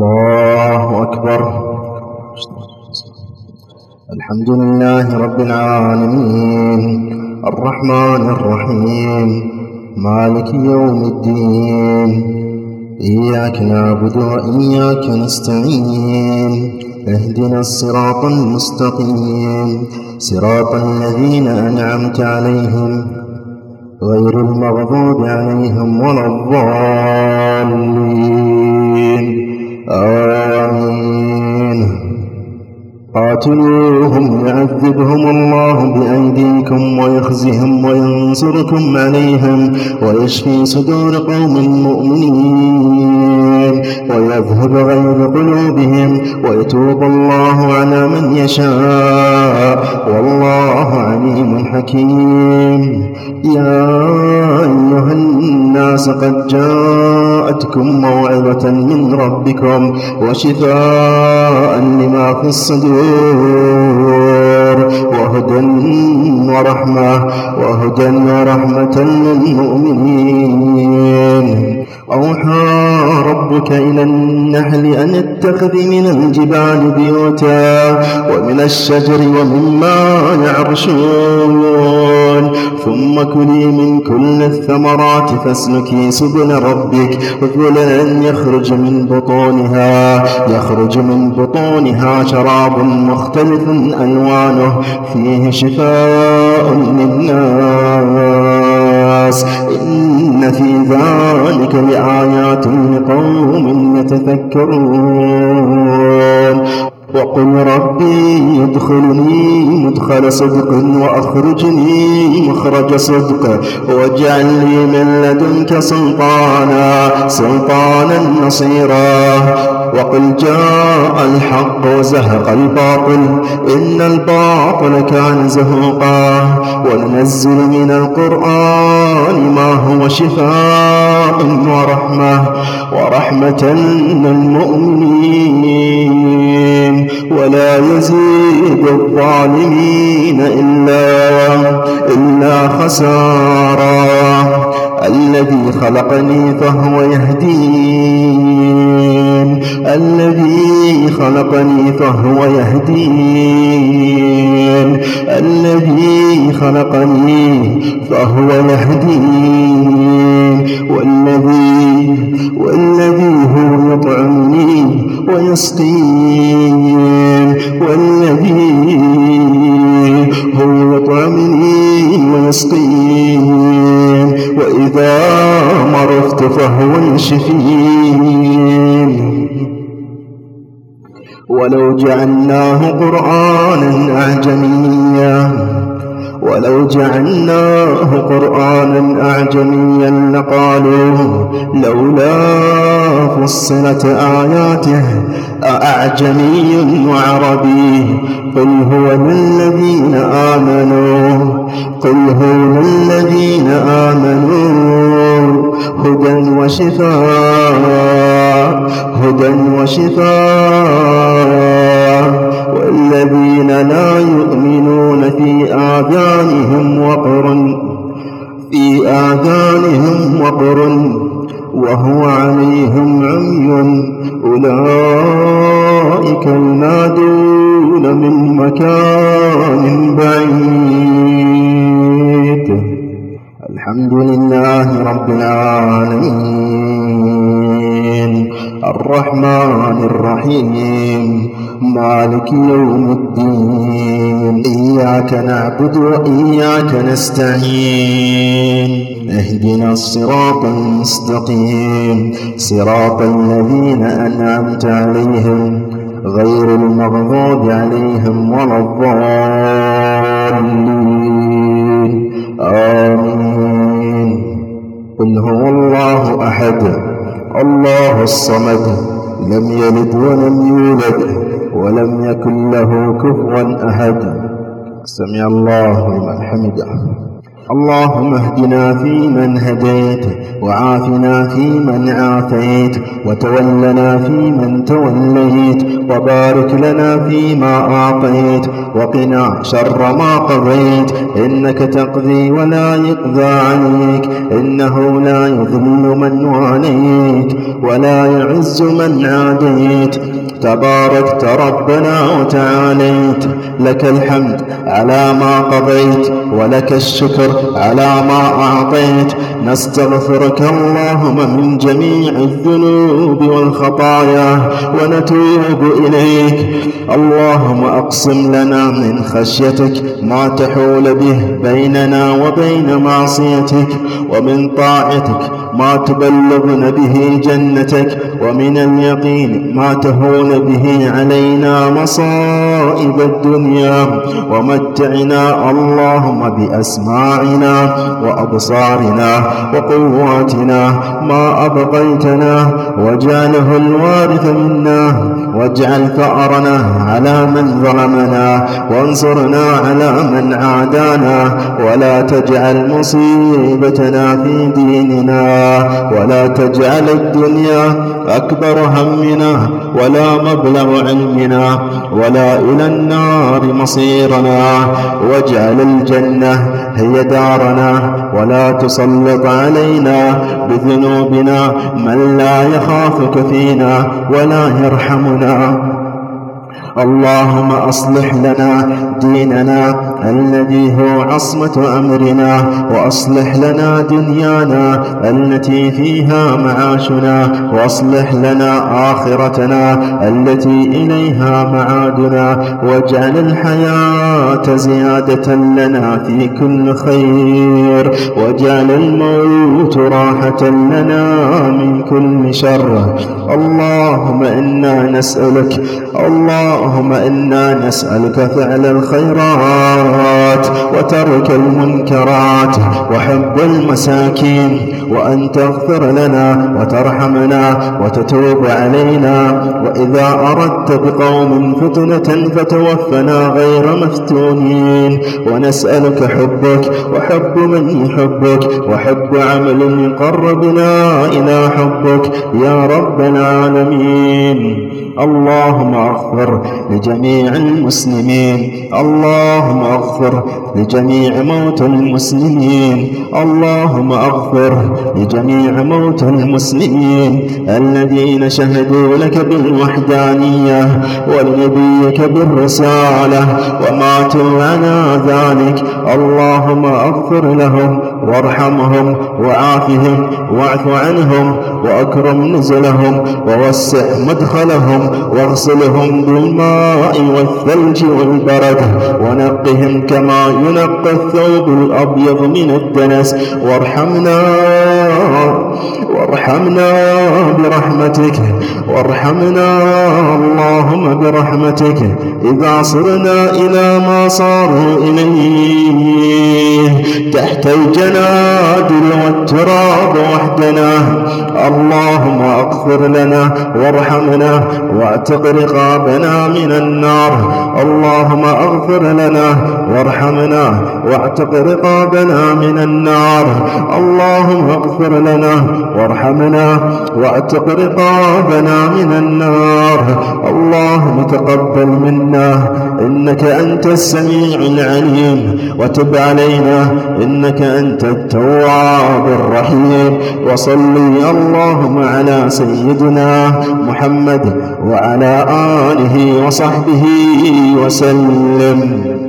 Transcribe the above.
الله أكبر. الحمد لله رب العالمين الرحمن الرحيم مالك يوم الدين. إياك نعبد وإياك نستعين. اهدنا الصراط المستقيم صراط الذين أنعمت عليهم غير المغضوب عليهم ولا الضالين. آمين. قاتلوهم يعذبهم الله بأيديكم ويخزهم وينصركم عليهم ويشفي صدور قوم مؤمنين ويذهب غيظ قلوبهم ويتوب الله على من يشاء والله عليم حكيم. يا أيها الناس قد جاءتكم موعظة من ربكم وشفاء لما في الصدور وهدى ورحمة للمؤمنين. أوحى ربك إلى النحل أن اتخذ من الجبال بيوتا ومن الشجر ومما يعرشون ثم كلي من كل الثمرات فاسلكي سبل ربك ذللا يخرج من بطونها شراب مختلف ألوانه فيه شفاء للناس إن في ذلك لآيات لقوم يتفكرون. وقل ربي ادخلني مدخل صدق وأخرجني مخرج صدق واجعل لي من لدنك سلطانا نصيرا. وقل جاء الحق وزهق الباطل إن الباطل كان زهوقا. وننزل من القرآن ما هو شفاء ورحمة للمؤمنين ولا يزيد الظالمين إلا خسارا. الذي خلقني فهو يهدين الذي خلقني فهو يهدين والذي هو يطعمني ويسقين وإذا مرضت فهو يشفين. ولو جعلناه قرآنا أعجميا لقالوا لولا فصلت آياته أأعجمي وعربي. قل هو للذين آمنوا هدى وشفاء والذين لا يؤمنون في آذانهم وقر وهو عليهم عمي أولئك ينادون من مكان بعيد. الحمد لله رب العالمين الرحمن الرحيم مالك يوم الدين. إياك نعبد وإياك نستعين. اهدنا الصراط المستقيم صراط الذين أنعمت عليهم غير المغضوب عليهم ولا الضالين. آمين. قل هو الله أحد الله الصمد لم يلد ولم يولد ولم يكن له كفوا أحد. سمع الله لمن حمده. اللهم اهدنا فيمن هديت، وعافنا فيمن عافيت، وتولنا فيمن توليت، وبارك لنا فيما أعطيت، وقنا شر ما قضيت، إنك تقضي ولا يقضى عليك، إنه لا يذل من واليت ولا يعز من عاديت، تباركت ربنا وتعاليت، لك الحمد على ما قضيت، ولك الشكر على ما أعطيت، نستغفرك اللهم من جميع الذنوب والخطايا ونتوب إليك. اللهم أقسم لنا من خشيتك ما تحول به بيننا وبين معصيتك، ومن طاعتك ما تبلغنا به جنتك، ومن اليقين ما تهون به علينا مصائب الدنيا، ومتعنا اللهم بأسماعنا وأبصارنا وقواتنا ما أبقيتنا، واجعله الوارث منا، واجعل ثأرنا على من ظلمنا، وانصرنا على من عادانا، ولا تجعل مصيبتنا في ديننا، ولا تجعل الدنيا أكبر همنا، ولا مبلغ علمنا، ولا إلى النار مصيرنا، واجعل الجنة هي دارنا، ولا تسلط علينا بذنوبنا من لا يخافك فينا ولا يرحمنا. اللهم أصلح لنا ديننا الذي هو عصمة أمرنا، وأصلح لنا دنيانا التي فيها معاشنا، وأصلح لنا آخرتنا التي إليها معادنا، واجعل الحياة زيادة لنا في كل خير، واجعل الموت راحة لنا من كل شر. اللهم إنا نسألك فعل الخيرات وترك المنكرات وحب المساكين، وأن تغفر لنا وترحمنا وتتوب علينا، وإذا أردت بقوم فتنة فتوفنا غير مفتونين. ونسألك حبك وحب من يحبك، وحب عمل يقربنا إلى حبك يا رب العالمين. اللهم اغفر لجميع المسلمين، اللهم اغفر لجميع موتى المسلمين، اللهم اغفر لجميع موتى المسلمين الذين شهدوا لك بالوحدانية ولنبيك بالرسالة وماتوا على ذلك. اللهم اغفر لهم وارحمهم وعافهم واعف عنهم وأكرم نزلهم ووسع مدخلهم، واغسلهم بالماء والثلج والبرد، ونقهم كما ينقى الثوب الأبيض من الدنس، وارحمنا اللهم برحمتك إذا صرنا إلى ما صاروا إليه تحت الجنادل والتراب وحدنا. اللهم اغفر لنا وارحمنا واعتق رقابنا من النار. اللهم اغفر لنا وارحمنا واعتق رقابنا من النار. اللهم اغفر لنا وارحمنا واعتق رقابنا من النار. اللهم تقبل منا إنك أنت السميع العليم، وتب علينا إنك أنت التواب الرحيم. وصلي اللهم على سيدنا محمد وعلى آله وصحبه وسلم.